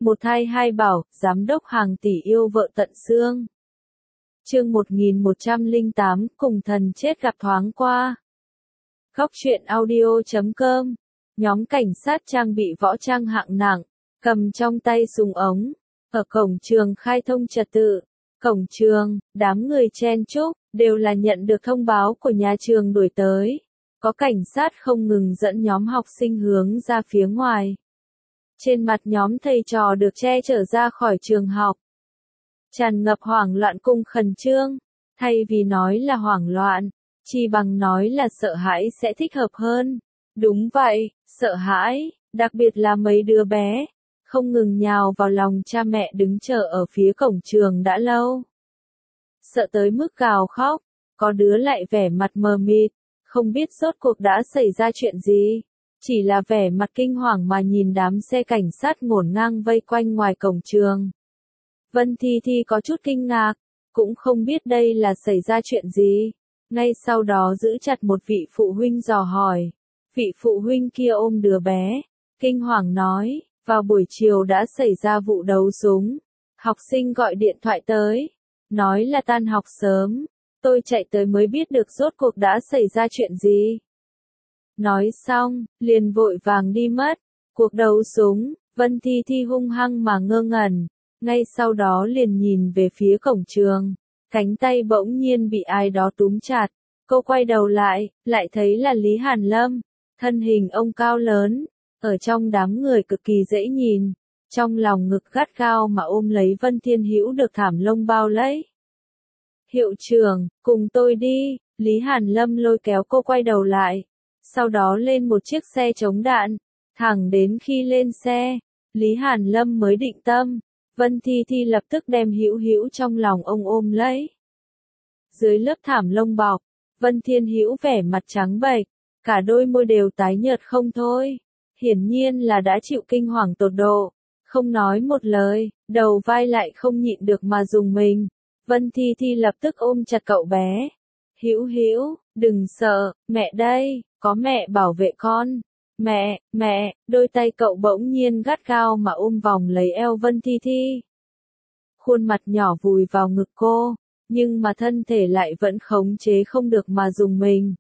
Một thai hai bảo, giám đốc hàng tỷ yêu vợ tận xương. Chương 1108, cùng thần chết gặp thoáng qua. Góc truyện audio.com. Nhóm cảnh sát trang bị võ trang hạng nặng, cầm trong tay súng ống, ở cổng trường khai thông trật tự. Cổng trường, đám người chen chúc, đều là nhận được thông báo của nhà trường đuổi tới. Có cảnh sát không ngừng dẫn nhóm học sinh hướng ra phía ngoài. Trên mặt nhóm thầy trò được che chở ra khỏi trường học. Tràn ngập hoảng loạn cùng khẩn trương. Thay vì nói là hoảng loạn, chỉ bằng nói là sợ hãi sẽ thích hợp hơn. Đúng vậy, sợ hãi, đặc biệt là mấy đứa bé, không ngừng nhào vào lòng cha mẹ đứng chờ ở phía cổng trường đã lâu. Sợ tới mức gào khóc, có đứa lại vẻ mặt mờ mịt, không biết rốt cuộc đã xảy ra chuyện gì. Chỉ là vẻ mặt kinh hoàng mà nhìn đám xe cảnh sát ngổn ngang vây quanh ngoài cổng trường. Vân Thi Thi có chút kinh ngạc, cũng không biết đây là xảy ra chuyện gì. Ngay sau đó giữ chặt một vị phụ huynh dò hỏi. Vị phụ huynh kia ôm đứa bé, kinh hoàng nói, vào buổi chiều đã xảy ra vụ đấu súng. Học sinh gọi điện thoại tới, nói là tan học sớm, tôi chạy tới mới biết được rốt cuộc đã xảy ra chuyện gì. Nói xong, liền vội vàng đi mất. Cuộc đấu súng, Vân Thi Thi hung hăng mà ngơ ngẩn, ngay sau đó liền nhìn về phía cổng trường, cánh tay bỗng nhiên bị ai đó túm chặt. Cô quay đầu lại thấy là Lý Hàn Lâm, thân hình ông cao lớn, ở trong đám người cực kỳ dễ nhìn, trong lòng ngực gắt gao mà ôm lấy Vân Thiên Hữu được thảm lông bao lấy. Hiệu trưởng, cùng tôi đi, Lý Hàn Lâm lôi kéo cô quay đầu lại, sau đó lên một chiếc xe chống đạn, thẳng đến khi lên xe, Lý Hàn Lâm mới định tâm, Vân Thi Thi lập tức đem Hữu Hữu trong lòng ông ôm lấy. Dưới lớp thảm lông bọc, Vân Thiên Hữu vẻ mặt trắng bệch, cả đôi môi đều tái nhợt không thôi, hiển nhiên là đã chịu kinh hoàng tột độ, không nói một lời, đầu vai lại không nhịn được mà rùng mình. Vân Thi Thi lập tức ôm chặt cậu bé. Hữu Hữu, đừng sợ, mẹ đây, có mẹ bảo vệ con. Mẹ, đôi tay cậu bỗng nhiên gắt gao mà ôm vòng lấy eo Vân Thi Thi. Khuôn mặt nhỏ vùi vào ngực cô, nhưng mà thân thể lại vẫn khống chế không được mà rùng mình.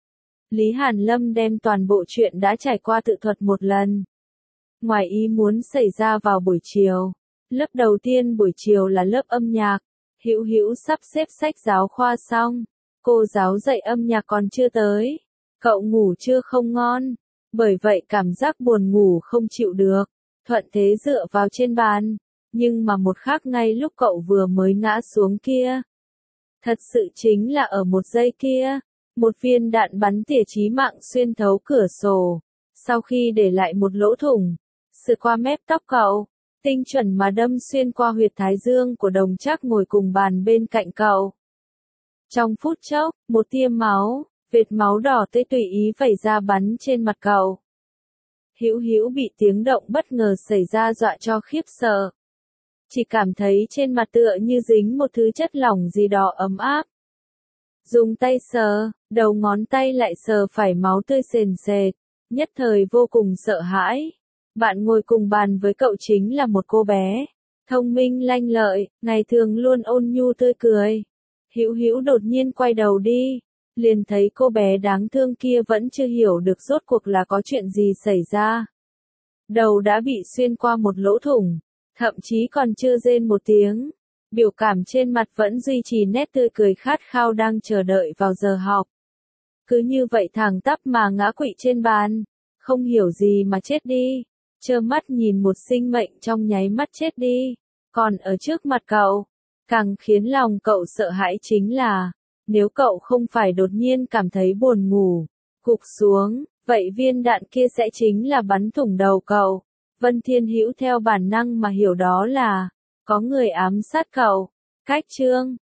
Lý Hàn Lâm đem toàn bộ chuyện đã trải qua tự thuật một lần. Ngoài ý muốn xảy ra vào buổi chiều. Lớp đầu tiên buổi chiều là lớp âm nhạc. Hữu Hữu sắp xếp sách giáo khoa xong. Cô giáo dạy âm nhạc còn chưa tới. Cậu ngủ chưa không ngon. Bởi vậy cảm giác buồn ngủ không chịu được. Thuận thế dựa vào trên bàn. Nhưng mà một khắc ngay lúc cậu vừa mới ngã xuống kia. Thật sự chính là ở một giây kia. Một viên đạn bắn tỉa chí mạng xuyên thấu cửa sổ. Sau khi để lại một lỗ thủng. Sượt qua mép tóc cậu. Tinh chuẩn mà đâm xuyên qua huyệt thái dương của Đồng Trác ngồi cùng bàn bên cạnh cậu. Trong phút chốc, một tia máu, vệt máu đỏ tươi tùy ý vẩy ra bắn trên mặt cậu. Hữu Hữu bị tiếng động bất ngờ xảy ra dọa cho khiếp sợ. Chỉ cảm thấy trên mặt tựa như dính một thứ chất lỏng gì đó ấm áp. Dùng tay sờ, đầu ngón tay lại sờ phải máu tươi sền sệt, nhất thời vô cùng sợ hãi. Bạn ngồi cùng bàn với cậu chính là một cô bé, thông minh lanh lợi, ngày thường luôn ôn nhu tươi cười. Hữu Hữu đột nhiên quay đầu đi, liền thấy cô bé đáng thương kia vẫn chưa hiểu được rốt cuộc là có chuyện gì xảy ra. Đầu đã bị xuyên qua một lỗ thủng, thậm chí còn chưa rên một tiếng. Biểu cảm trên mặt vẫn duy trì nét tươi cười khát khao đang chờ đợi vào giờ học. Cứ như vậy thẳng tắp mà ngã quỵ trên bàn, không hiểu gì mà chết đi. Trơ mắt nhìn một sinh mệnh trong nháy mắt chết đi, còn ở trước mặt cậu, càng khiến lòng cậu sợ hãi chính là, nếu cậu không phải đột nhiên cảm thấy buồn ngủ, gục xuống, vậy viên đạn kia sẽ chính là bắn thủng đầu cậu. Vân Thiên Hữu theo bản năng mà hiểu đó là, có người ám sát cậu. Cách chương